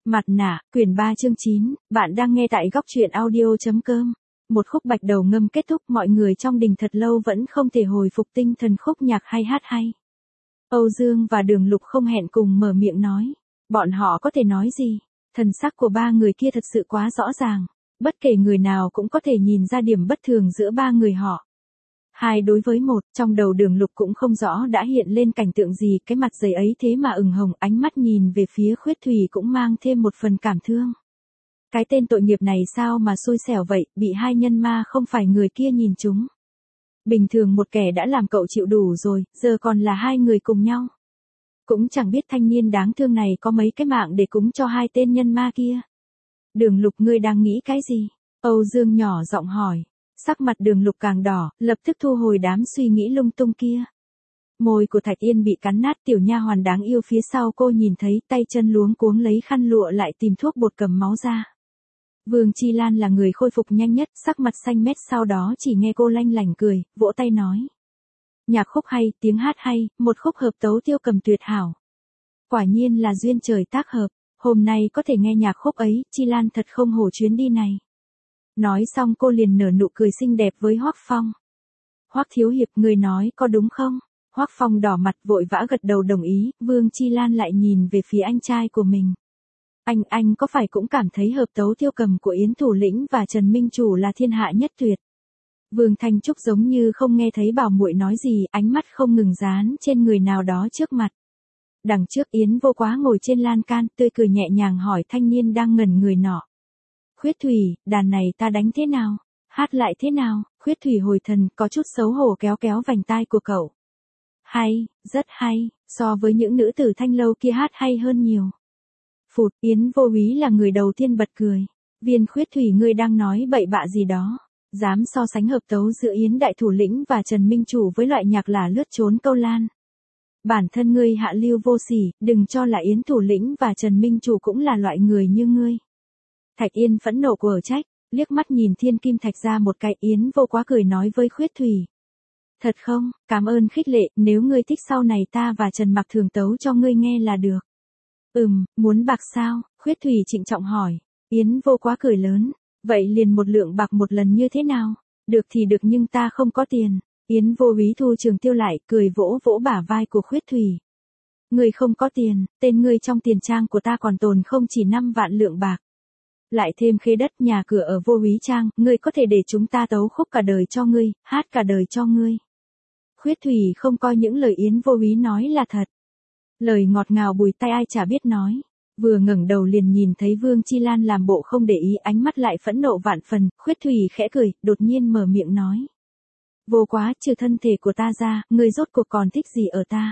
Mặt nạ, quyển 3 chương 9, bạn đang nghe tại góc truyện audio.com. Một khúc bạch đầu ngâm kết thúc, mọi người trong đình thật lâu vẫn không thể hồi phục tinh thần khúc nhạc hay hát hay. Âu Dương và Đường Lục không hẹn cùng mở miệng nói. Bọn họ có thể nói gì? Thần sắc của ba người kia thật sự quá rõ ràng. Bất kể người nào cũng có thể nhìn ra điểm bất thường giữa ba người họ. 2 đối với 1, trong đầu Đường Lục cũng không rõ đã hiện lên cảnh tượng gì, cái mặt dày ấy thế mà ửng hồng, ánh mắt nhìn về phía Khuyết Thủy cũng mang thêm một phần cảm thương. Cái tên tội nghiệp này sao mà xui xẻo vậy, bị hai nhân ma không phải người kia nhìn chúng. Bình thường một kẻ đã làm cậu chịu đủ rồi, giờ còn là hai người cùng nhau. Cũng chẳng biết thanh niên đáng thương này có mấy cái mạng để cúng cho hai tên nhân ma kia. Đường Lục, ngươi đang nghĩ cái gì? Âu Dương nhỏ giọng hỏi. Sắc mặt Đường Lục càng đỏ, lập tức thu hồi đám suy nghĩ lung tung kia. Môi của Thạch Yên bị cắn nát, tiểu nha hoàn đáng yêu phía sau cô nhìn thấy, tay chân luống cuống lấy khăn lụa lại tìm thuốc bột cầm máu ra. Vương Chi Lan là người khôi phục nhanh nhất, sắc mặt xanh mét, sau đó chỉ nghe cô lanh lảnh cười, vỗ tay nói. Nhạc khúc hay, tiếng hát hay, một khúc hợp tấu tiêu cầm tuyệt hảo. Quả nhiên là duyên trời tác hợp, hôm nay có thể nghe nhạc khúc ấy, Chi Lan thật không hổ chuyến đi này. Nói xong cô liền nở nụ cười xinh đẹp với Hoắc Phong. Hoắc thiếu hiệp, người nói có đúng không? Hoắc Phong đỏ mặt vội vã gật đầu đồng ý, Vương Chi Lan lại nhìn về phía anh trai của mình. Anh có phải cũng cảm thấy hợp tấu tiêu cầm của Yến Thủ Lĩnh và Trần Minh Chủ là thiên hạ nhất tuyệt? Vương Thanh Trúc giống như không nghe thấy bảo muội nói gì, ánh mắt không ngừng dán trên người nào đó trước mặt. Đằng trước Yến Vô Quá ngồi trên lan can, tươi cười nhẹ nhàng hỏi thanh niên đang ngẩn người nọ. Khuyết Thủy, đàn này ta đánh thế nào? Hát lại thế nào? Khuyết Thủy hồi thần, có chút xấu hổ kéo kéo vành tai của cậu. Hay, rất hay, so với những nữ tử thanh lâu kia hát hay hơn nhiều. Phụt, Yến Vô Úy là người đầu tiên bật cười. Viên Khuyết Thủy, ngươi đang nói bậy bạ gì đó? Dám so sánh hợp tấu giữa Yến Đại Thủ Lĩnh và Trần Minh Chủ với loại nhạc là lướt trốn câu lan. Bản thân ngươi hạ lưu vô sỉ, đừng cho là Yến Thủ Lĩnh và Trần Minh Chủ cũng là loại người như ngươi. Thạch Yên phẫn nộ của trách, liếc mắt nhìn Thiên Kim Thạch ra một cái. Yến Vô Quá cười nói với Khuyết Thủy. Thật không, cảm ơn khích lệ, nếu ngươi thích sau này ta và Trần Mặc thường tấu cho ngươi nghe là được. Muốn bạc sao? Khuyết Thủy trịnh trọng hỏi. Yến Vô Quá cười lớn, vậy liền 1 lượng bạc một lần như thế nào? Được thì được nhưng ta không có tiền. Yến Vô Úy thu trường tiêu lại, cười vỗ vỗ bả vai của Khuyết Thủy. Ngươi không có tiền, tên ngươi trong tiền trang của ta còn tồn không chỉ 5 vạn lượng bạc. Lại thêm khế đất nhà cửa ở Vô Úy Trang, ngươi có thể để chúng ta tấu khúc cả đời cho ngươi, hát cả đời cho ngươi. Khuyết Thủy không coi những lời Yến Vô Úy nói là thật. Lời ngọt ngào bùi tai ai chả biết nói. Vừa ngẩng đầu liền nhìn thấy Vương Chi Lan làm bộ không để ý, ánh mắt lại phẫn nộ vạn phần. Khuyết Thủy khẽ cười, đột nhiên mở miệng nói. Vô Quá, trừ thân thể của ta ra, ngươi rốt cuộc còn thích gì ở ta?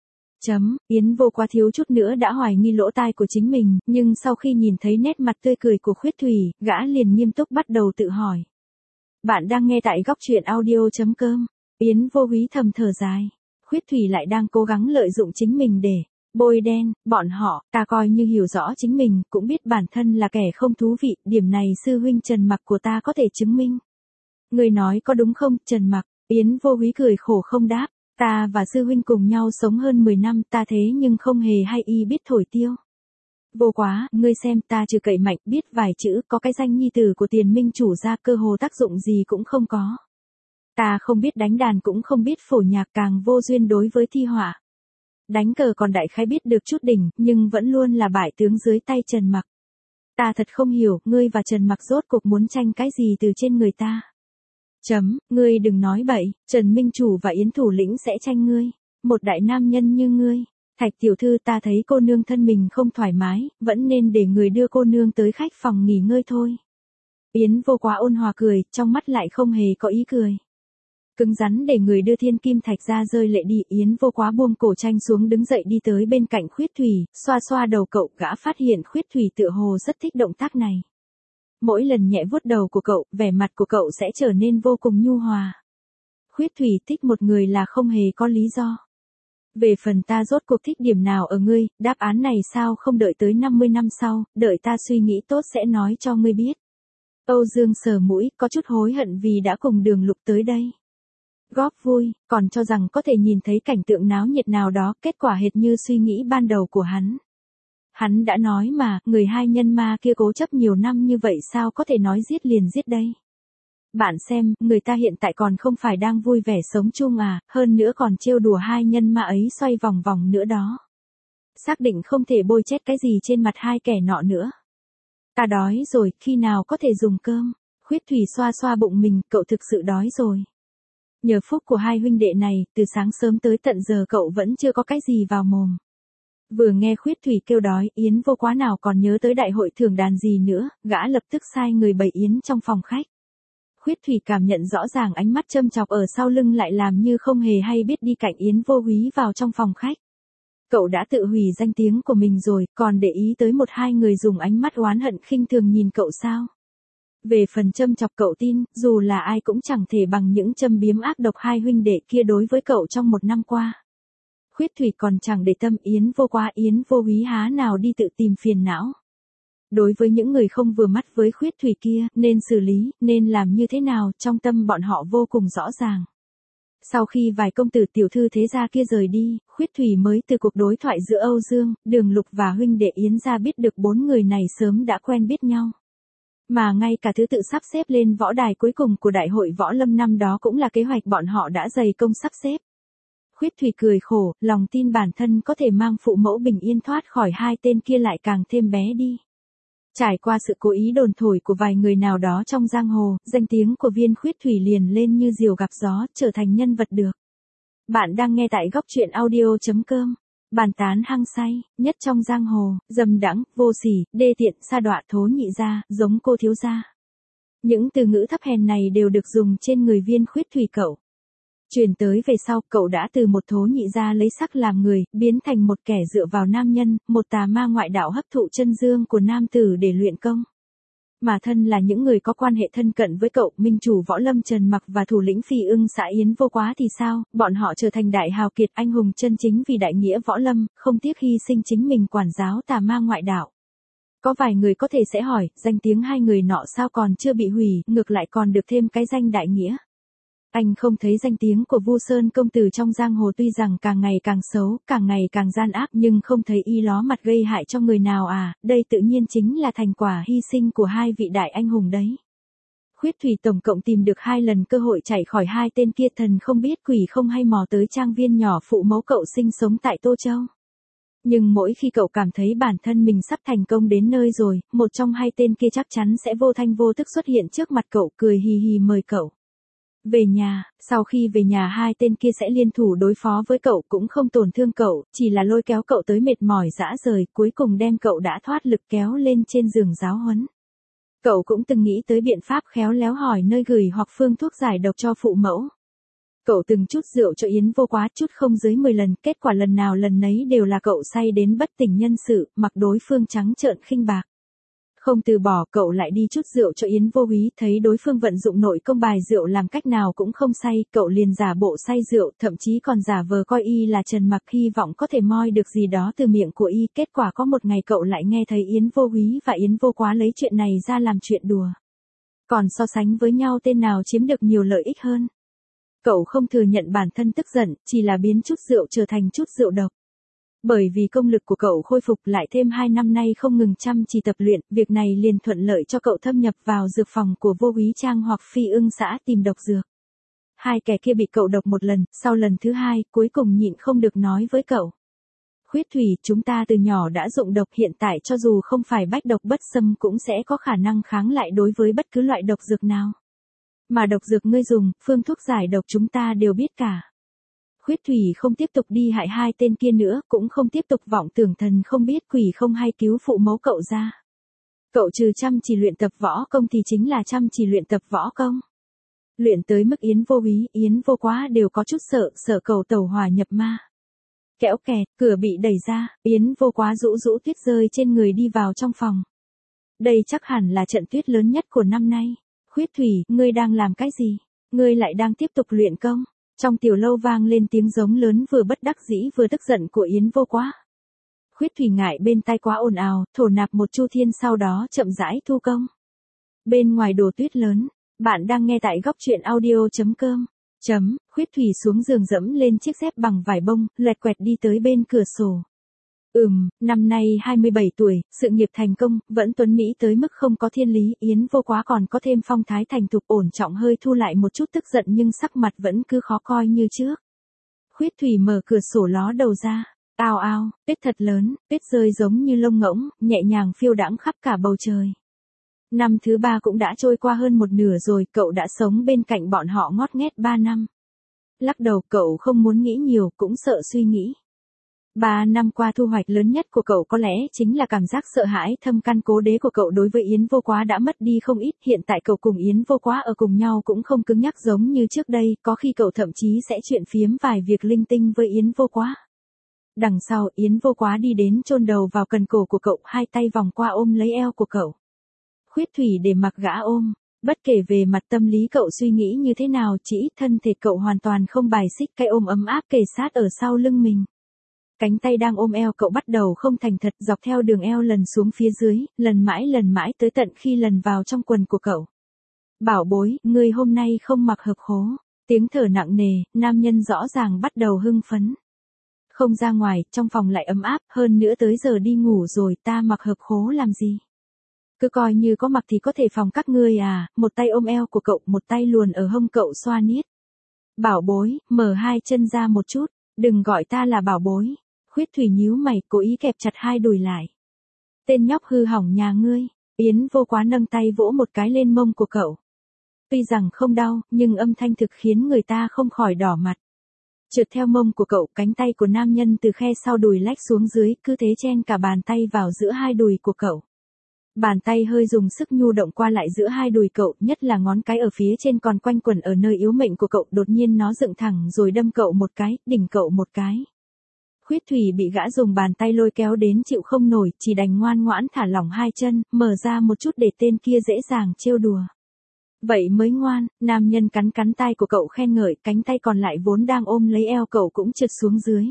Yến Vô Quá thiếu chút nữa đã hoài nghi lỗ tai của chính mình, nhưng sau khi nhìn thấy nét mặt tươi cười của Khuyết Thủy, gã liền nghiêm túc bắt đầu tự hỏi. Bạn đang nghe tại góc truyện audio.com. Yến Vô Úy thầm thở dài. Khuyết Thủy lại đang cố gắng lợi dụng chính mình để bôi đen bọn họ. Ta coi như hiểu rõ chính mình, cũng biết bản thân là kẻ không thú vị, điểm này sư huynh Trần Mặc của ta có thể chứng minh. Người nói có đúng không, Trần Mặc? Yến Vô Úy cười khổ không đáp. Ta và sư huynh cùng nhau sống hơn 10 năm, ta thế nhưng không hề hay y biết thổi tiêu. Vô Quá, ngươi xem, ta trừ cậy mạnh, biết vài chữ, có cái danh nhi tử của Tiền Minh Chủ ra, cơ hồ tác dụng gì cũng không có. Ta không biết đánh đàn, cũng không biết phổ nhạc, càng vô duyên đối với thi họa. Đánh cờ còn đại khái biết được chút đỉnh, nhưng vẫn luôn là bại tướng dưới tay Trần Mặc. Ta thật không hiểu, ngươi và Trần Mặc rốt cuộc muốn tranh cái gì từ trên người ta. Ngươi đừng nói bậy, Trần Minh Chủ và Yến Thủ Lĩnh sẽ tranh ngươi. Một đại nam nhân như ngươi. Thạch tiểu thư, ta thấy cô nương thân mình không thoải mái, vẫn nên để người đưa cô nương tới khách phòng nghỉ ngơi thôi. Yến Vô Quá ôn hòa cười, trong mắt lại không hề có ý cười. Cứng rắn để người đưa Thiên Kim Thạch ra rơi lệ đi. Yến Vô Quá buông cổ tranh xuống, đứng dậy đi tới bên cạnh Khuyết Thủy, xoa xoa đầu cậu. Gã phát hiện Khuyết Thủy tựa hồ rất thích động tác này. Mỗi lần nhẹ vuốt đầu của cậu, vẻ mặt của cậu sẽ trở nên vô cùng nhu hòa. Khuyết Thủy thích một người là không hề có lý do. Về phần ta rốt cuộc thích điểm nào ở ngươi, đáp án này sao không đợi tới 50 năm sau, đợi ta suy nghĩ tốt sẽ nói cho ngươi biết. Âu Dương sờ mũi, có chút hối hận vì đã cùng Đường Lục tới đây. Góp vui, còn cho rằng có thể nhìn thấy cảnh tượng náo nhiệt nào đó, kết quả hệt như suy nghĩ ban đầu của hắn. Hắn đã nói mà, người hai nhân ma kia cố chấp nhiều năm như vậy sao có thể nói giết liền giết đây. Bạn xem, người ta hiện tại còn không phải đang vui vẻ sống chung à, hơn nữa còn trêu đùa hai nhân ma ấy xoay vòng vòng nữa đó. Xác định không thể bôi chét cái gì trên mặt hai kẻ nọ nữa. Ta đói rồi, khi nào có thể dùng cơm? Khuyết Thủy xoa xoa bụng mình, cậu thực sự đói rồi. Nhờ phúc của hai huynh đệ này, từ sáng sớm tới tận giờ cậu vẫn chưa có cái gì vào mồm. Vừa nghe Khuyết Thủy kêu đói, Yến Vô Quá nào còn nhớ tới đại hội thưởng đàn gì nữa, gã lập tức sai người bày yến trong phòng khách. Khuyết Thủy cảm nhận rõ ràng ánh mắt châm chọc ở sau lưng lại làm như không hề hay biết đi cạnh Yến Vô Húy vào trong phòng khách. Cậu đã tự hủy danh tiếng của mình rồi, còn để ý tới một hai người dùng ánh mắt oán hận khinh thường nhìn cậu sao? Về phần châm chọc cậu tin, dù là ai cũng chẳng thể bằng những châm biếm ác độc hai huynh đệ kia đối với cậu trong một năm qua. Khuyết Thủy còn chẳng để tâm Yến Vô Quá Yến Vô Húy há nào đi tự tìm phiền não. Đối với những người không vừa mắt với Khuyết Thủy kia, nên xử lý, nên làm như thế nào, trong tâm bọn họ vô cùng rõ ràng. Sau khi vài công tử tiểu thư thế gia kia rời đi, Khuyết Thủy mới từ cuộc đối thoại giữa Âu Dương, Đường Lục và huynh đệ Yến gia biết được bốn người này sớm đã quen biết nhau. Mà ngay cả thứ tự sắp xếp lên võ đài cuối cùng của đại hội võ lâm năm đó cũng là kế hoạch bọn họ đã dày công sắp xếp. Khuyết Thủy cười khổ, lòng tin bản thân có thể mang phụ mẫu bình yên thoát khỏi hai tên kia lại càng thêm bé đi. Trải qua sự cố ý đồn thổi của vài người nào đó trong giang hồ, danh tiếng của Viên Khuyết Thủy liền lên như diều gặp gió, trở thành nhân vật được. Bạn đang nghe tại góc truyện audio.com. Bàn tán hăng say, nhất trong giang hồ, dâm đãng, vô sỉ, đê tiện, sa đọa, thố nhị gia, giống cô thiếu gia. Những từ ngữ thấp hèn này đều được dùng trên người Viên Khuyết Thủy cậu. Truyền tới về sau, cậu đã từ một thố nhị gia lấy sắc làm người, biến thành một kẻ dựa vào nam nhân, một tà ma ngoại đạo hấp thụ chân dương của nam tử để luyện công. Mà thân là những người có quan hệ thân cận với cậu, minh chủ võ lâm Trần Mặc và thủ lĩnh Phi Ưng xã Yến Vô Quá thì sao, bọn họ trở thành đại hào kiệt anh hùng chân chính vì đại nghĩa võ lâm, không tiếc hy sinh chính mình quản giáo tà ma ngoại đạo. Có vài người có thể sẽ hỏi, danh tiếng hai người nọ sao còn chưa bị hủy, ngược lại còn được thêm cái danh đại nghĩa. Anh không thấy danh tiếng của Vu Sơn công tử trong giang hồ tuy rằng càng ngày càng xấu, càng ngày càng gian ác nhưng không thấy y ló mặt gây hại cho người nào à, đây tự nhiên chính là thành quả hy sinh của hai vị đại anh hùng đấy. Khuyết Thủy tổng cộng tìm được 2 lần cơ hội chạy khỏi hai tên kia thần không biết quỷ không hay mò tới trang viên nhỏ phụ mẫu cậu sinh sống tại Tô Châu. Nhưng mỗi khi cậu cảm thấy bản thân mình sắp thành công đến nơi rồi, một trong hai tên kia chắc chắn sẽ vô thanh vô tức xuất hiện trước mặt cậu cười hì hì mời cậu về nhà. Sau khi về nhà hai tên kia sẽ liên thủ đối phó với cậu cũng không tổn thương cậu, chỉ là lôi kéo cậu tới mệt mỏi rã rời, cuối cùng đem cậu đã thoát lực kéo lên trên giường giáo huấn. Cậu cũng từng nghĩ tới biện pháp khéo léo hỏi nơi gửi hoặc phương thuốc giải độc cho phụ mẫu. Cậu từng chút rượu cho Yến Vô Quá chút không dưới 10 lần, kết quả lần nào lần nấy đều là cậu say đến bất tỉnh nhân sự, mặc đối phương trắng trợn khinh bạc. Không từ bỏ, cậu lại đi chút rượu cho Yến Vô Húy, thấy đối phương vận dụng nội công bài rượu làm cách nào cũng không say, cậu liền giả bộ say rượu, thậm chí còn giả vờ coi y là Trần Mặc hy vọng có thể moi được gì đó từ miệng của y, kết quả có một ngày cậu lại nghe thấy Yến Vô Húy và Yến Vô Quá lấy chuyện này ra làm chuyện đùa. Còn so sánh với nhau tên nào chiếm được nhiều lợi ích hơn. Cậu không thừa nhận bản thân tức giận, chỉ là biến chút rượu trở thành chút rượu độc. Bởi vì công lực của cậu khôi phục lại thêm 2 năm nay không ngừng chăm chỉ tập luyện, việc này liền thuận lợi cho cậu thâm nhập vào dược phòng của Vô Húy Trang hoặc Phi Ưng xã tìm độc dược. Hai kẻ kia bị cậu độc một lần, sau lần thứ 2, cuối cùng nhịn không được nói với cậu. Khuyết Thủy, chúng ta từ nhỏ đã dụng độc, hiện tại cho dù không phải bách độc bất xâm cũng sẽ có khả năng kháng lại đối với bất cứ loại độc dược nào. Mà độc dược ngươi dùng, phương thuốc giải độc chúng ta đều biết cả. Khuyết Thủy không tiếp tục đi hại hai tên kia nữa, cũng không tiếp tục vọng tưởng thần không biết quỷ không hay cứu phụ mẫu cậu ra. Cậu trừ chăm chỉ luyện tập võ công thì chính là chăm chỉ luyện tập võ công. Luyện tới mức Yến Vô Húy, Yến Vô Quá đều có chút sợ cậu tẩu hỏa nhập ma. Kéo kẹt, cửa bị đẩy ra, Yến Vô Quá rũ rũ tuyết rơi trên người đi vào trong phòng. Đây chắc hẳn là trận tuyết lớn nhất của năm nay. Khuyết Thủy, ngươi đang làm cái gì? Ngươi lại đang tiếp tục luyện công. Trong tiểu lâu vang lên tiếng giống lớn vừa bất đắc dĩ vừa tức giận của Yến Vô Quá. Khuyết Thủy ngại bên tai quá ồn ào, thổ nạp một chu thiên sau đó chậm rãi thu công. Bên ngoài đổ tuyết lớn, bạn đang nghe tại góc truyện audio.com. Khuyết Thủy xuống giường dẫm lên chiếc dép bằng vải bông, loẹt quẹt đi tới bên cửa sổ. Năm nay 27 tuổi, sự nghiệp thành công, vẫn tuấn mỹ tới mức không có thiên lý, Yến Vô Quá còn có thêm phong thái thành thục ổn trọng hơi thu lại một chút tức giận nhưng sắc mặt vẫn cứ khó coi như trước. Khuyết Thủy mở cửa sổ ló đầu ra. Ao ao, tuyết thật lớn, tuyết rơi giống như lông ngỗng, nhẹ nhàng phiêu đãng khắp cả bầu trời. Năm thứ 3 cũng đã trôi qua hơn một nửa rồi, cậu đã sống bên cạnh bọn họ ngót nghét 3 năm. Lắc đầu cậu không muốn nghĩ nhiều, cũng sợ suy nghĩ. 3 năm qua thu hoạch lớn nhất của cậu có lẽ chính là cảm giác sợ hãi thâm căn cố đế của cậu đối với Yến Vô Quá đã mất đi không ít, hiện tại cậu cùng Yến Vô Quá ở cùng nhau cũng không cứng nhắc giống như trước đây, có khi cậu thậm chí sẽ chuyện phiếm vài việc linh tinh với Yến Vô Quá. Đằng sau Yến Vô Quá đi đến chôn đầu vào cần cổ của cậu, hai tay vòng qua ôm lấy eo của cậu. Khuyết Thủy để mặc gã ôm, bất kể về mặt tâm lý cậu suy nghĩ như thế nào, chỉ thân thể cậu hoàn toàn không bài xích cái ôm ấm áp kề sát ở sau lưng mình. Cánh tay đang ôm eo cậu bắt đầu không thành thật dọc theo đường eo lần xuống phía dưới, lần mãi tới tận khi lần vào trong quần của cậu. Bảo bối, ngươi hôm nay không mặc hợp khố. Tiếng thở nặng nề, nam nhân rõ ràng bắt đầu hưng phấn. Không ra ngoài, trong phòng lại ấm áp, hơn nữa tới giờ đi ngủ rồi, ta mặc hợp khố làm gì? Cứ coi như có mặc thì có thể phòng các ngươi à, một tay ôm eo của cậu, một tay luồn ở hông cậu xoa niết. Bảo bối, mở hai chân ra một chút, đừng gọi ta là bảo bối. Khuyết Thủy nhíu mày, cố ý kẹp chặt hai đùi lại. Tên nhóc hư hỏng nhà ngươi. Yến Vô Quá nâng tay vỗ một cái lên mông của cậu. Tuy rằng không đau, nhưng âm thanh thực khiến người ta không khỏi đỏ mặt. Trượt theo mông của cậu, cánh tay của nam nhân từ khe sau đùi lách xuống dưới, cứ thế chen cả bàn tay vào giữa hai đùi của cậu. Bàn tay hơi dùng sức nhu động qua lại giữa hai đùi cậu, nhất là ngón cái ở phía trên còn quanh quẩn ở nơi yếu mệnh của cậu, đột nhiên nó dựng thẳng rồi đâm cậu một cái, đỉnh cậu một cái. Khuyết Thủy bị gã dùng bàn tay lôi kéo đến chịu không nổi, chỉ đành ngoan ngoãn thả lỏng hai chân, mở ra một chút để tên kia dễ dàng trêu đùa. Vậy mới ngoan, nam nhân cắn cắn tai của cậu khen ngợi, cánh tay còn lại vốn đang ôm lấy eo cậu cũng trượt xuống dưới.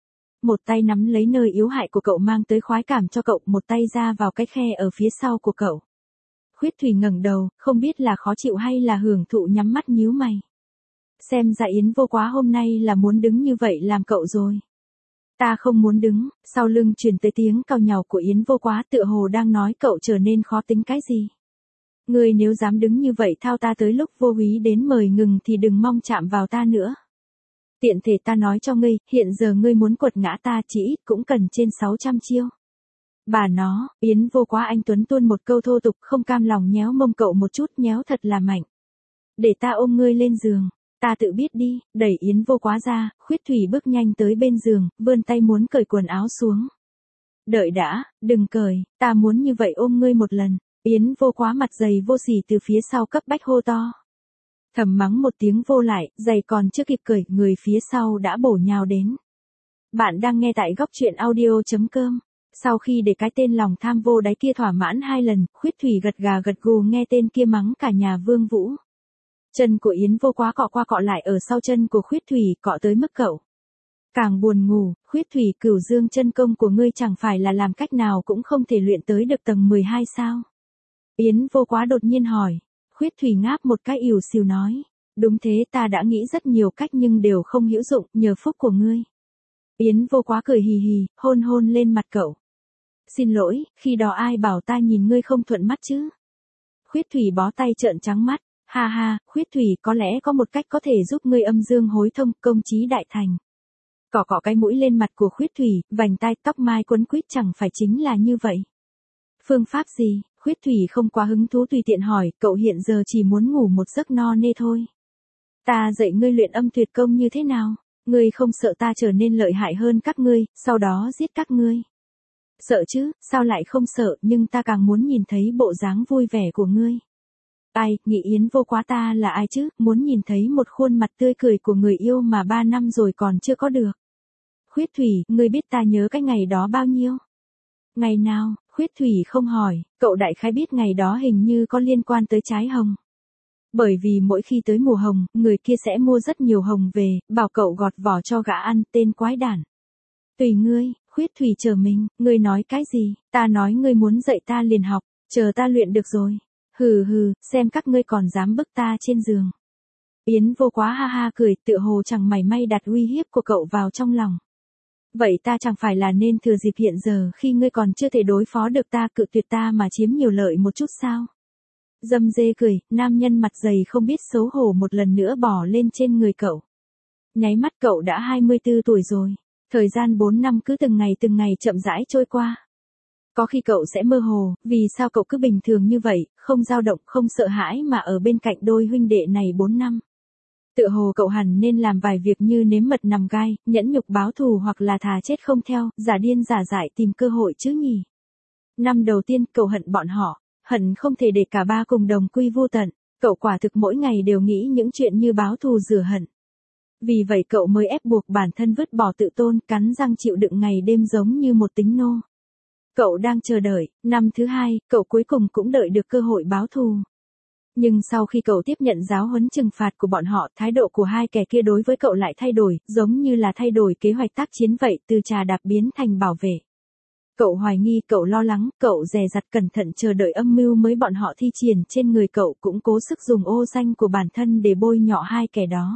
Một tay nắm lấy nơi yếu hại của cậu mang tới khoái cảm cho cậu, một tay ra vào cái khe ở phía sau của cậu. Khuyết Thủy ngẩng đầu, không biết là khó chịu hay là hưởng thụ, nhắm mắt nhíu mày. Xem ra Yến Vô Quá hôm nay là muốn đứng như vậy làm cậu rồi. Ta không muốn đứng, sau lưng truyền tới tiếng cào nhàu của Yến Vô Quá tựa hồ đang nói cậu trở nên khó tính cái gì. Ngươi nếu dám đứng như vậy thao ta tới lúc vô úy đến mời ngừng thì đừng mong chạm vào ta nữa. Tiện thể ta nói cho ngươi, hiện giờ ngươi muốn quật ngã ta chỉ ít cũng cần trên 600 chiêu. Bà nó, Yến Vô Quá anh tuấn tuôn một câu thô tục, không cam lòng nhéo mông cậu một chút, nhéo thật là mạnh. Để ta ôm ngươi lên giường. Ta tự biết đi, đẩy Yến Vô Quá ra, Khuyết Thủy bước nhanh tới bên giường, vươn tay muốn cởi quần áo xuống. Đợi đã, đừng cởi, ta muốn như vậy ôm ngươi một lần. Yến Vô Quá mặt dày vô sỉ từ phía sau cấp bách hô to. Thầm mắng một tiếng vô lại, giày còn chưa kịp cởi, người phía sau đã bổ nhào đến. Bạn đang nghe tại góc truyện audio.com. Sau khi để cái tên lòng tham vô đáy kia thỏa mãn 2 lần, Khuyết Thủy gật gà gật gù nghe tên kia mắng cả nhà Vương Vũ. Chân của Yến Vô Quá cọ qua cọ lại ở sau chân của Khuyết Thủy, cọ tới mức cậu càng buồn ngủ. Khuyết Thủy, Cửu Dương chân công của ngươi chẳng phải là làm cách nào cũng không thể luyện tới được tầng 12 sao? Yến Vô Quá đột nhiên hỏi. Khuyết Thủy ngáp một cái ỉu xìu nói. Đúng thế, ta đã nghĩ rất nhiều cách nhưng đều không hữu dụng, nhờ phúc của ngươi. Yến Vô Quá cười hì hì, hôn hôn lên mặt cậu. Xin lỗi, khi đó ai bảo ta nhìn ngươi không thuận mắt chứ? Khuyết Thủy bó tay trợn trắng mắt. Ha ha, Khuyết Thủy, có lẽ có một cách có thể giúp ngươi âm dương hối thông, công chí đại thành. Cọ cọ cái mũi lên mặt của Khuyết Thủy, vành tai tóc mai quấn quýt chẳng phải chính là như vậy. Phương pháp gì? Khuyết Thủy không quá hứng thú tùy tiện hỏi, cậu hiện giờ chỉ muốn ngủ một giấc no nê thôi. Ta dạy ngươi luyện âm tuyệt công như thế nào? Ngươi không sợ ta trở nên lợi hại hơn các ngươi, sau đó giết các ngươi? Sợ chứ, sao lại không sợ, nhưng ta càng muốn nhìn thấy bộ dáng vui vẻ của ngươi. Ai, nghĩ Yến Vô Quá ta là ai chứ, muốn nhìn thấy một khuôn mặt tươi cười của người yêu mà 3 năm rồi còn chưa có được. Khuyết Thủy, ngươi biết ta nhớ cái ngày đó bao nhiêu? Ngày nào? Khuyết Thủy không hỏi, cậu đại khái biết ngày đó hình như có liên quan tới trái hồng. Bởi vì mỗi khi tới mùa hồng, người kia sẽ mua rất nhiều hồng về, bảo cậu gọt vỏ cho gã ăn, tên quái đản. Tùy ngươi. Khuyết Thủy chờ mình, ngươi nói cái gì? Ta nói ngươi muốn dạy ta liền học, chờ ta luyện được rồi. Hừ hừ, xem các ngươi còn dám bức ta trên giường. Yến Vô Quá ha ha cười, tựa hồ chẳng mảy may đặt uy hiếp của cậu vào trong lòng. Vậy ta chẳng phải là nên thừa dịp hiện giờ khi ngươi còn chưa thể đối phó được ta cự tuyệt ta mà chiếm nhiều lợi một chút sao? Dâm dê cười, nam nhân mặt dày không biết xấu hổ một lần nữa bò lên trên người cậu. Nháy mắt cậu đã 24 tuổi rồi. Thời gian 4 năm cứ từng ngày chậm rãi trôi qua. Có khi cậu sẽ mơ hồ, vì sao cậu cứ bình thường như vậy, không dao động, không sợ hãi mà ở bên cạnh đôi huynh đệ này 4 năm. Tựa hồ cậu hẳn nên làm vài việc như nếm mật nằm gai, nhẫn nhục báo thù hoặc là thà chết không theo, giả điên giả dại tìm cơ hội chứ nhỉ. Năm đầu tiên cậu hận bọn họ, hận không thể để cả ba cùng đồng quy vô tận, cậu quả thực mỗi ngày đều nghĩ những chuyện như báo thù rửa hận. Vì vậy cậu mới ép buộc bản thân vứt bỏ tự tôn, cắn răng chịu đựng ngày đêm giống như một tính nô. Cậu đang chờ đợi, năm thứ hai, cậu cuối cùng cũng đợi được cơ hội báo thù. Nhưng sau khi cậu tiếp nhận giáo huấn trừng phạt của bọn họ, thái độ của hai kẻ kia đối với cậu lại thay đổi, giống như là thay đổi kế hoạch tác chiến vậy, từ trà đạp biến thành bảo vệ. Cậu hoài nghi, cậu lo lắng, cậu dè dặt cẩn thận chờ đợi âm mưu mới bọn họ thi triển trên người cậu, cũng cố sức dùng ô danh của bản thân để bôi nhọ hai kẻ đó.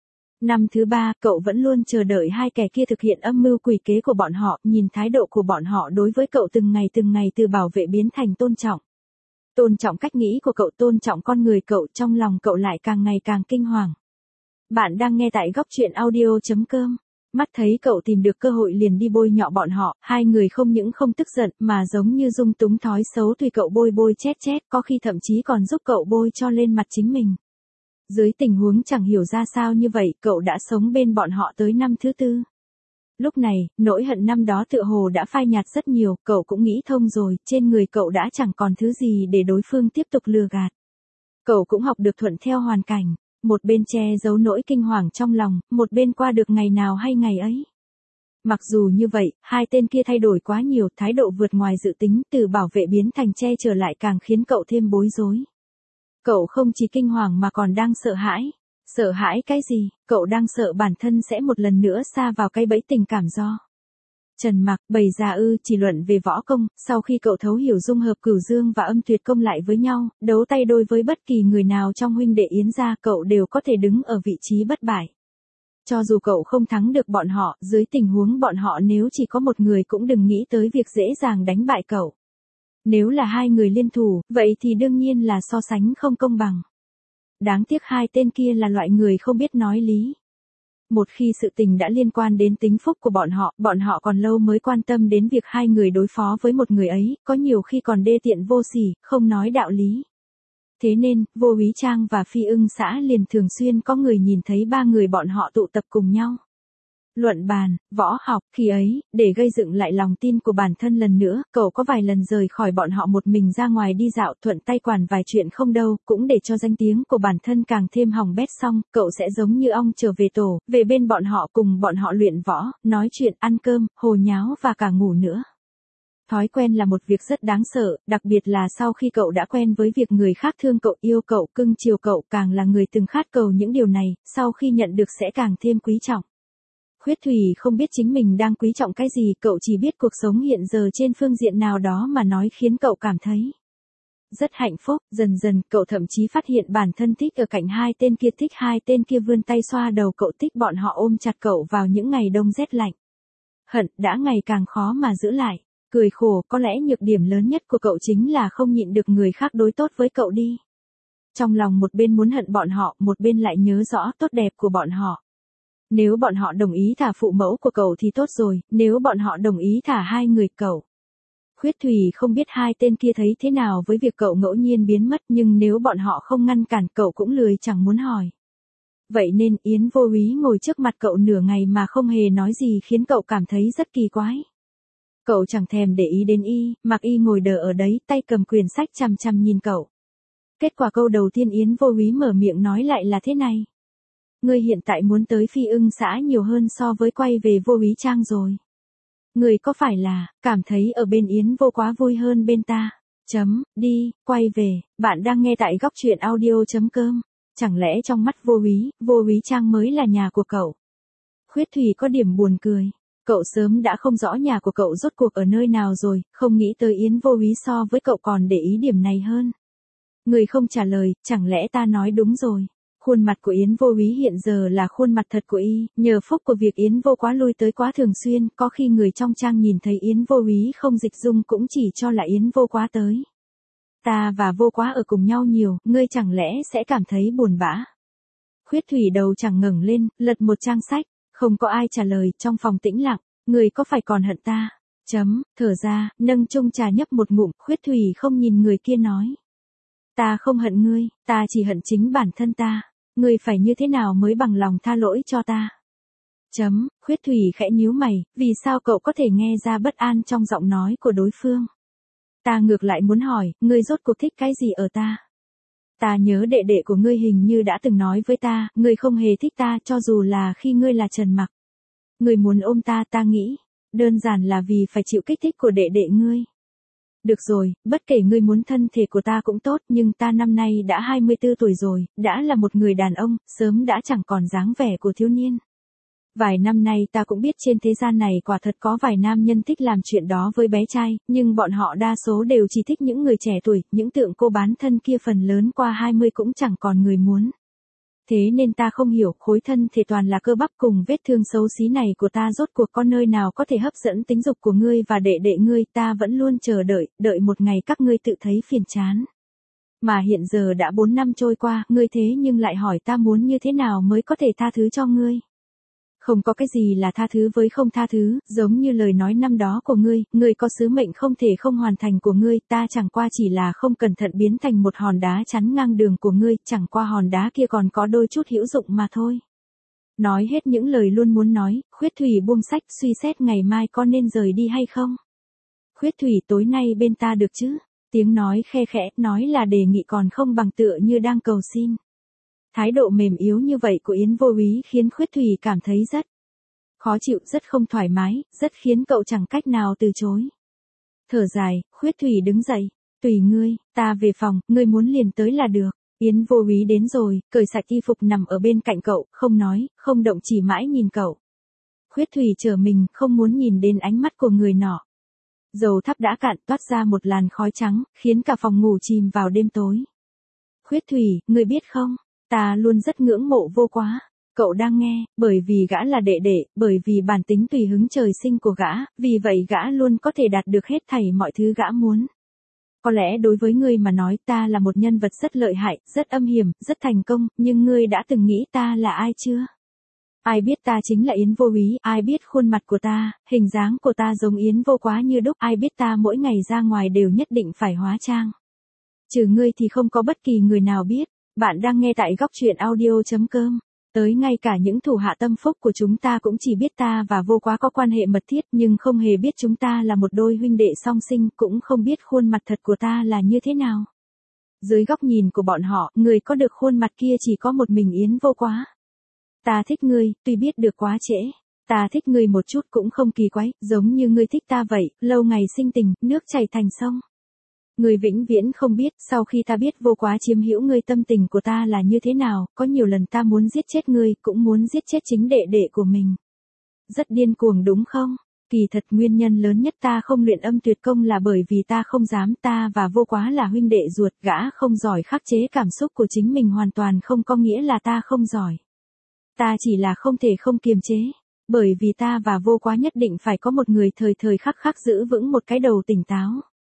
Năm thứ ba, cậu vẫn luôn chờ đợi hai kẻ kia thực hiện âm mưu quỷ kế của bọn họ, nhìn thái độ của bọn họ đối với cậu từng ngày từ bảo vệ biến thành tôn trọng. Tôn trọng cách nghĩ của cậu, tôn trọng con người cậu, trong lòng cậu lại càng ngày càng kinh hoàng. Bạn đang nghe tại góc truyện audio.com. Mắt thấy cậu tìm được cơ hội liền đi bôi nhọ bọn họ, hai người không những không tức giận mà giống như dung túng thói xấu tùy cậu bôi chét, có khi thậm chí còn giúp cậu bôi cho lên mặt chính mình. Dưới tình huống chẳng hiểu ra sao như vậy, cậu đã sống bên bọn họ tới năm thứ tư. Lúc này, nỗi hận năm đó tựa hồ đã phai nhạt rất nhiều, cậu cũng nghĩ thông rồi, trên người cậu đã chẳng còn thứ gì để đối phương tiếp tục lừa gạt. Cậu cũng học được thuận theo hoàn cảnh, một bên che giấu nỗi kinh hoàng trong lòng, một bên qua được ngày nào hay ngày ấy. Mặc dù như vậy, hai tên kia thay đổi quá nhiều, thái độ vượt ngoài dự tính, từ bảo vệ biến thành che chở lại càng khiến cậu thêm bối rối. Cậu không chỉ kinh hoàng mà còn đang sợ hãi. Sợ hãi cái gì? Cậu đang sợ bản thân sẽ một lần nữa sa vào cái bẫy tình cảm do Trần Mặc bày ra chỉ luận về võ công, sau khi cậu thấu hiểu dung hợp Cửu Dương và Âm Tuyệt công lại với nhau, đấu tay đôi với bất kỳ người nào trong huynh đệ Yến gia, cậu đều có thể đứng ở vị trí bất bại. Cho dù cậu không thắng được bọn họ, dưới tình huống bọn họ nếu chỉ có một người cũng đừng nghĩ tới việc dễ dàng đánh bại cậu. Nếu là hai người liên thủ, vậy thì đương nhiên là so sánh không công bằng. Đáng tiếc hai tên kia là loại người không biết nói lý. Một khi sự tình đã liên quan đến tính phúc của bọn họ còn lâu mới quan tâm đến việc hai người đối phó với một người ấy, có nhiều khi còn đê tiện vô sỉ, không nói đạo lý. Thế nên, Vô Úy Trang và Phi Ưng xã liền thường xuyên có người nhìn thấy ba người bọn họ tụ tập cùng nhau. Luận bàn, võ học, khi ấy, để gây dựng lại lòng tin của bản thân lần nữa, cậu có vài lần rời khỏi bọn họ một mình ra ngoài đi dạo, thuận tay quản vài chuyện không đâu, cũng để cho danh tiếng của bản thân càng thêm hỏng bét. Xong, cậu sẽ giống như ong trở về tổ, về bên bọn họ cùng bọn họ luyện võ, nói chuyện, ăn cơm, hồ nháo và cả ngủ nữa. Thói quen là một việc rất đáng sợ, đặc biệt là sau khi cậu đã quen với việc người khác thương cậu, yêu cậu, cưng chiều cậu, càng là người từng khát cầu những điều này, sau khi nhận được sẽ càng thêm quý trọng. Khuyết Thủy không biết chính mình đang quý trọng cái gì, cậu chỉ biết cuộc sống hiện giờ trên phương diện nào đó mà nói khiến cậu cảm thấy rất hạnh phúc. Dần dần, cậu thậm chí phát hiện bản thân thích ở cạnh hai tên kia, thích hai tên kia vươn tay xoa đầu cậu, thích bọn họ ôm chặt cậu vào những ngày đông rét lạnh. Hận đã ngày càng khó mà giữ lại. Cười khổ, có lẽ nhược điểm lớn nhất của cậu chính là không nhịn được người khác đối tốt với cậu đi. Trong lòng một bên muốn hận bọn họ, một bên lại nhớ rõ tốt đẹp của bọn họ. Nếu bọn họ đồng ý thả phụ mẫu của cậu thì tốt rồi, nếu bọn họ đồng ý thả hai người cậu. Khuyết Thủy không biết hai tên kia thấy thế nào với việc cậu ngẫu nhiên biến mất, nhưng nếu bọn họ không ngăn cản cậu cũng lười chẳng muốn hỏi. Vậy nên Yến Vô Úy ngồi trước mặt cậu nửa ngày mà không hề nói gì khiến cậu cảm thấy rất kỳ quái. Cậu chẳng thèm để ý đến Mặc Y ngồi đờ ở đấy, tay cầm quyển sách chằm chằm nhìn cậu. Kết quả câu đầu tiên Yến Vô Úy mở miệng nói lại là thế này. Ngươi hiện tại muốn tới Phi Ưng xã nhiều hơn so với quay về Vô Úy Trang rồi. Ngươi có phải là, cảm thấy ở bên Yến Vô quá vui hơn bên ta? Đi, quay về, bạn đang nghe tại góc truyện audio.com. Chẳng lẽ trong mắt Vô Úy Trang mới là nhà của cậu? Khuyết Thủy có điểm buồn cười. Cậu sớm đã không rõ nhà của cậu rốt cuộc ở nơi nào rồi, không nghĩ tới Yến Vô Úy so với cậu còn để ý điểm này hơn. Người không trả lời, chẳng lẽ ta nói đúng rồi? Khuôn mặt của Yến Vô Úy hiện giờ là khuôn mặt thật của y, nhờ phúc của việc Yến Vô Quá lui tới quá thường xuyên, có khi người trong trang nhìn thấy Yến Vô Úy không dịch dung cũng chỉ cho là Yến Vô Quá tới. Ta và Vô Quá ở cùng nhau nhiều, ngươi chẳng lẽ sẽ cảm thấy buồn bã? Khuyết Thủy đầu chẳng ngẩng lên, lật một trang sách, không có ai trả lời, trong phòng tĩnh lặng, người có phải còn hận ta? Thở ra, nâng chung trà nhấp một ngụm, Khuyết Thủy không nhìn người kia nói. Ta không hận ngươi, ta chỉ hận chính bản thân ta. Ngươi phải như thế nào mới bằng lòng tha lỗi cho ta? Khuyết Thủy khẽ nhíu mày, vì sao cậu có thể nghe ra bất an trong giọng nói của đối phương? Ta ngược lại muốn hỏi, ngươi rốt cuộc thích cái gì ở ta? Ta nhớ đệ đệ của ngươi hình như đã từng nói với ta, ngươi không hề thích ta cho dù là khi ngươi là Trần Mặc. Ngươi muốn ôm ta, ta nghĩ, đơn giản là vì phải chịu kích thích của đệ đệ ngươi. Được rồi, bất kể ngươi muốn thân thể của ta cũng tốt, nhưng ta năm nay đã 24 tuổi rồi, đã là một người đàn ông, sớm đã chẳng còn dáng vẻ của thiếu niên. Vài năm nay ta cũng biết trên thế gian này quả thật có vài nam nhân thích làm chuyện đó với bé trai, nhưng bọn họ đa số đều chỉ thích những người trẻ tuổi, những tượng cô bán thân kia phần lớn qua 20 cũng chẳng còn người muốn. Thế nên ta không hiểu, khối thân thể toàn là cơ bắp cùng vết thương xấu xí này của ta rốt cuộc có nơi nào có thể hấp dẫn tính dục của ngươi và đệ đệ ngươi, ta vẫn luôn chờ đợi một ngày các ngươi tự thấy phiền chán. Mà hiện giờ đã 4 năm trôi qua, ngươi thế nhưng lại hỏi ta muốn như thế nào mới có thể tha thứ cho ngươi. Không có cái gì là tha thứ với không tha thứ, giống như lời nói năm đó của ngươi có sứ mệnh không thể không hoàn thành của ngươi, ta chẳng qua chỉ là không cẩn thận biến thành một hòn đá chắn ngang đường của ngươi, chẳng qua hòn đá kia còn có đôi chút hữu dụng mà thôi. Nói hết những lời luôn muốn nói, Khuyết Thủy buông sách suy xét ngày mai có nên rời đi hay không. Khuyết Thủy tối nay bên ta được chứ? Tiếng nói khe khẽ, nói là đề nghị còn không bằng tựa như đang cầu xin. Thái độ mềm yếu như vậy của Yến Vô Úy khiến Khuyết Thủy cảm thấy rất khó chịu, rất không thoải mái, rất khiến cậu chẳng cách nào từ chối. Thở dài, Khuyết Thủy đứng dậy, tùy ngươi, ta về phòng, ngươi muốn liền tới là được. Yến Vô Úy đến rồi, cởi sạch y phục nằm ở bên cạnh cậu, không nói, không động chỉ mãi nhìn cậu. Khuyết Thủy trở mình, không muốn nhìn đến ánh mắt của người nọ. Dầu thắp đã cạn, toát ra một làn khói trắng, khiến cả phòng ngủ chìm vào đêm tối. Khuyết Thủy, ngươi biết không? Ta luôn rất ngưỡng mộ Vô Quá. Cậu đang nghe, bởi vì gã là đệ đệ, bởi vì bản tính tùy hứng trời sinh của gã, vì vậy gã luôn có thể đạt được hết thảy mọi thứ gã muốn. Có lẽ đối với ngươi mà nói ta là một nhân vật rất lợi hại, rất âm hiểm, rất thành công, nhưng ngươi đã từng nghĩ ta là ai chưa? Ai biết ta chính là Yến Vô Úy, ai biết khuôn mặt của ta, hình dáng của ta giống Yến Vô Quá như đúc, ai biết ta mỗi ngày ra ngoài đều nhất định phải hóa trang. Trừ ngươi thì không có bất kỳ người nào biết. Bạn đang nghe tại góc truyện audio.com. Tới ngay cả những thủ hạ tâm phúc của chúng ta cũng chỉ biết ta và Vô Quá có quan hệ mật thiết, nhưng không hề biết chúng ta là một đôi huynh đệ song sinh, cũng không biết khuôn mặt thật của ta là như thế nào. Dưới góc nhìn của bọn họ, người có được khuôn mặt kia chỉ có một mình Yến Vô Quá. Ta thích ngươi, tuy biết được quá trễ. Ta thích ngươi một chút cũng không kỳ quái, giống như ngươi thích ta vậy, lâu ngày sinh tình, nước chảy thành sông. Ngươi vĩnh viễn không biết, sau khi ta biết Vô Quá chiếm hữu ngươi, tâm tình của ta là như thế nào, có nhiều lần ta muốn giết chết ngươi, cũng muốn giết chết chính đệ đệ của mình. Rất điên cuồng đúng không? Kỳ thật nguyên nhân lớn nhất ta không luyện âm tuyệt công là bởi vì ta không dám, ta và Vô Quá là huynh đệ ruột, gã không giỏi khắc chế cảm xúc của chính mình hoàn toàn không có nghĩa là ta không giỏi. Ta chỉ là không thể không kiềm chế. Bởi vì ta và Vô Quá nhất định phải có một người thời thời khắc khắc giữ vững một cái đầu tỉnh táo.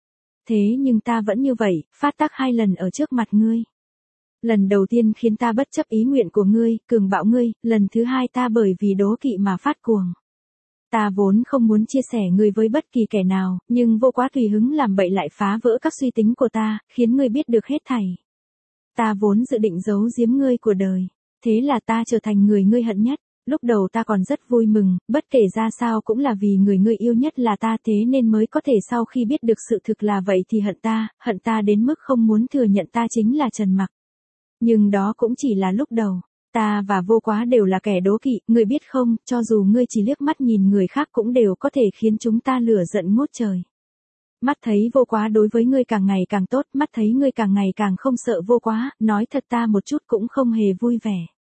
Thế nhưng ta vẫn như vậy, phát tác 2 lần ở trước mặt ngươi. Lần đầu tiên khiến ta bất chấp ý nguyện của ngươi, cường bạo ngươi, lần thứ 2 ta bởi vì đố kỵ mà phát cuồng. Ta vốn không muốn chia sẻ ngươi với bất kỳ kẻ nào, nhưng Vô Quá tùy hứng làm bậy lại phá vỡ các suy tính của ta, khiến ngươi biết được hết thảy. Ta vốn dự định giấu giếm ngươi của đời, thế là ta trở thành người ngươi hận nhất. Lúc đầu ta còn rất vui mừng, bất kể ra sao cũng là vì người ngươi yêu nhất là ta, thế nên mới có thể sau khi biết được sự thực là vậy thì hận ta đến mức không muốn thừa nhận ta chính là Trần Mặc. Nhưng đó cũng chỉ là lúc đầu, ta và Vô Quá đều là kẻ đố kỵ, ngươi biết không, cho dù ngươi chỉ liếc mắt nhìn người khác cũng đều có thể khiến chúng ta lửa giận ngút trời. Mắt thấy Vô Quá đối với ngươi càng ngày càng tốt, mắt thấy ngươi càng ngày càng không sợ Vô Quá, nói thật ta một chút cũng không hề vui vẻ.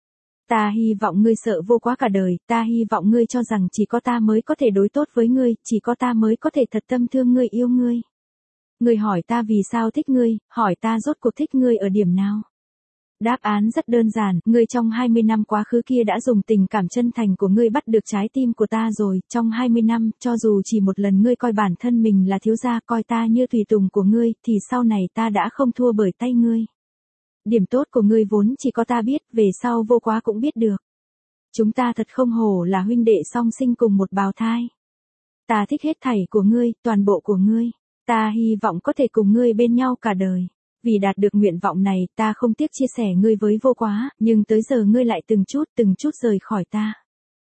Ta hy vọng ngươi sợ Vô Quá cả đời, ta hy vọng ngươi cho rằng chỉ có ta mới có thể đối tốt với ngươi, chỉ có ta mới có thể thật tâm thương ngươi, yêu ngươi. Ngươi hỏi ta vì sao thích ngươi, hỏi ta rốt cuộc thích ngươi ở điểm nào. Đáp án rất đơn giản, ngươi trong 20 năm quá khứ kia đã dùng tình cảm chân thành của ngươi bắt được trái tim của ta rồi, trong 20 năm, cho dù chỉ một lần ngươi coi bản thân mình là thiếu gia, coi ta như tùy tùng của ngươi, thì sau này ta đã không thua bởi tay ngươi. Điểm tốt của ngươi vốn chỉ có ta biết, về sau Vô Quá cũng biết được. Chúng ta thật không hổ là huynh đệ song sinh cùng một bào thai. Ta thích hết thảy của ngươi, toàn bộ của ngươi. Ta hy vọng có thể cùng ngươi bên nhau cả đời. Vì đạt được nguyện vọng này, ta không tiếc chia sẻ ngươi với Vô Quá, nhưng tới giờ ngươi lại từng chút rời khỏi ta.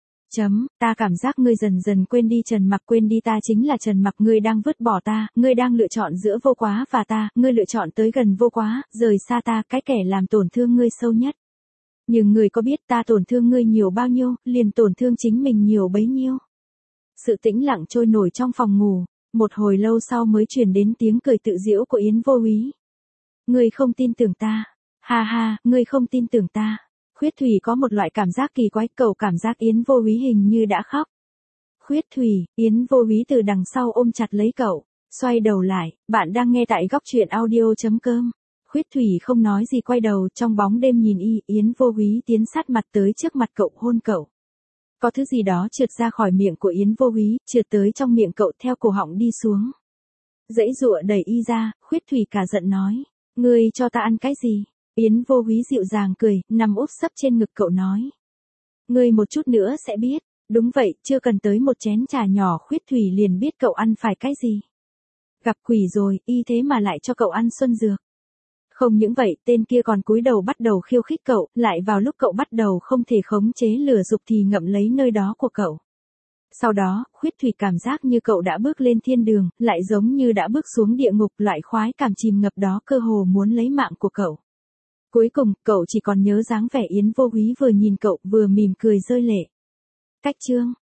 Ta cảm giác ngươi dần dần quên đi Trần Mặc, quên đi ta chính là Trần Mặc, ngươi đang vứt bỏ ta, ngươi đang lựa chọn giữa Vô Quá và ta, ngươi lựa chọn tới gần Vô Quá, rời xa ta, cái kẻ làm tổn thương ngươi sâu nhất. Nhưng ngươi có biết ta tổn thương ngươi nhiều bao nhiêu, liền tổn thương chính mình nhiều bấy nhiêu. Sự tĩnh lặng trôi nổi trong phòng ngủ, một hồi lâu sau mới truyền đến tiếng cười tự giễu của Yến Vô Úy. Ngươi không tin tưởng ta. Ha ha, ngươi không tin tưởng ta. Khuyết Thủy có một loại cảm giác kỳ quái, cậu cảm giác Yến Vô Úy hình như đã khóc. Khuyết Thủy, Yến Vô Úy từ đằng sau ôm chặt lấy cậu, xoay đầu lại, bạn đang nghe tại góc truyện audio.com. Khuyết Thủy không nói gì, quay đầu trong bóng đêm nhìn Yến Vô Úy tiến sát mặt tới trước mặt cậu, hôn cậu. Có thứ gì đó trượt ra khỏi miệng của Yến Vô Úy, trượt tới trong miệng cậu theo cổ họng đi xuống. Dãy dụa đẩy ra, Khuyết Thủy cả giận nói. Ngươi cho ta ăn cái gì? Yến Vô Úy dịu dàng cười, nằm úp sấp trên ngực cậu nói. Ngươi một chút nữa sẽ biết. Đúng vậy, chưa cần tới một chén trà nhỏ Khuyết Thủy liền biết cậu ăn phải cái gì. Gặp quỷ rồi, thế mà lại cho cậu ăn xuân dược. Không những vậy, tên kia còn cúi đầu bắt đầu khiêu khích cậu, lại vào lúc cậu bắt đầu không thể khống chế lửa dục thì ngậm lấy nơi đó của cậu. Sau đó, Khuyết Thủy cảm giác như cậu đã bước lên thiên đường, lại giống như đã bước xuống địa ngục, loại khoái cảm chìm ngập đó cơ hồ muốn lấy mạng của cậu. Cuối cùng, cậu chỉ còn nhớ dáng vẻ Yến Vô Úy vừa nhìn cậu vừa mỉm cười rơi lệ. Cách chương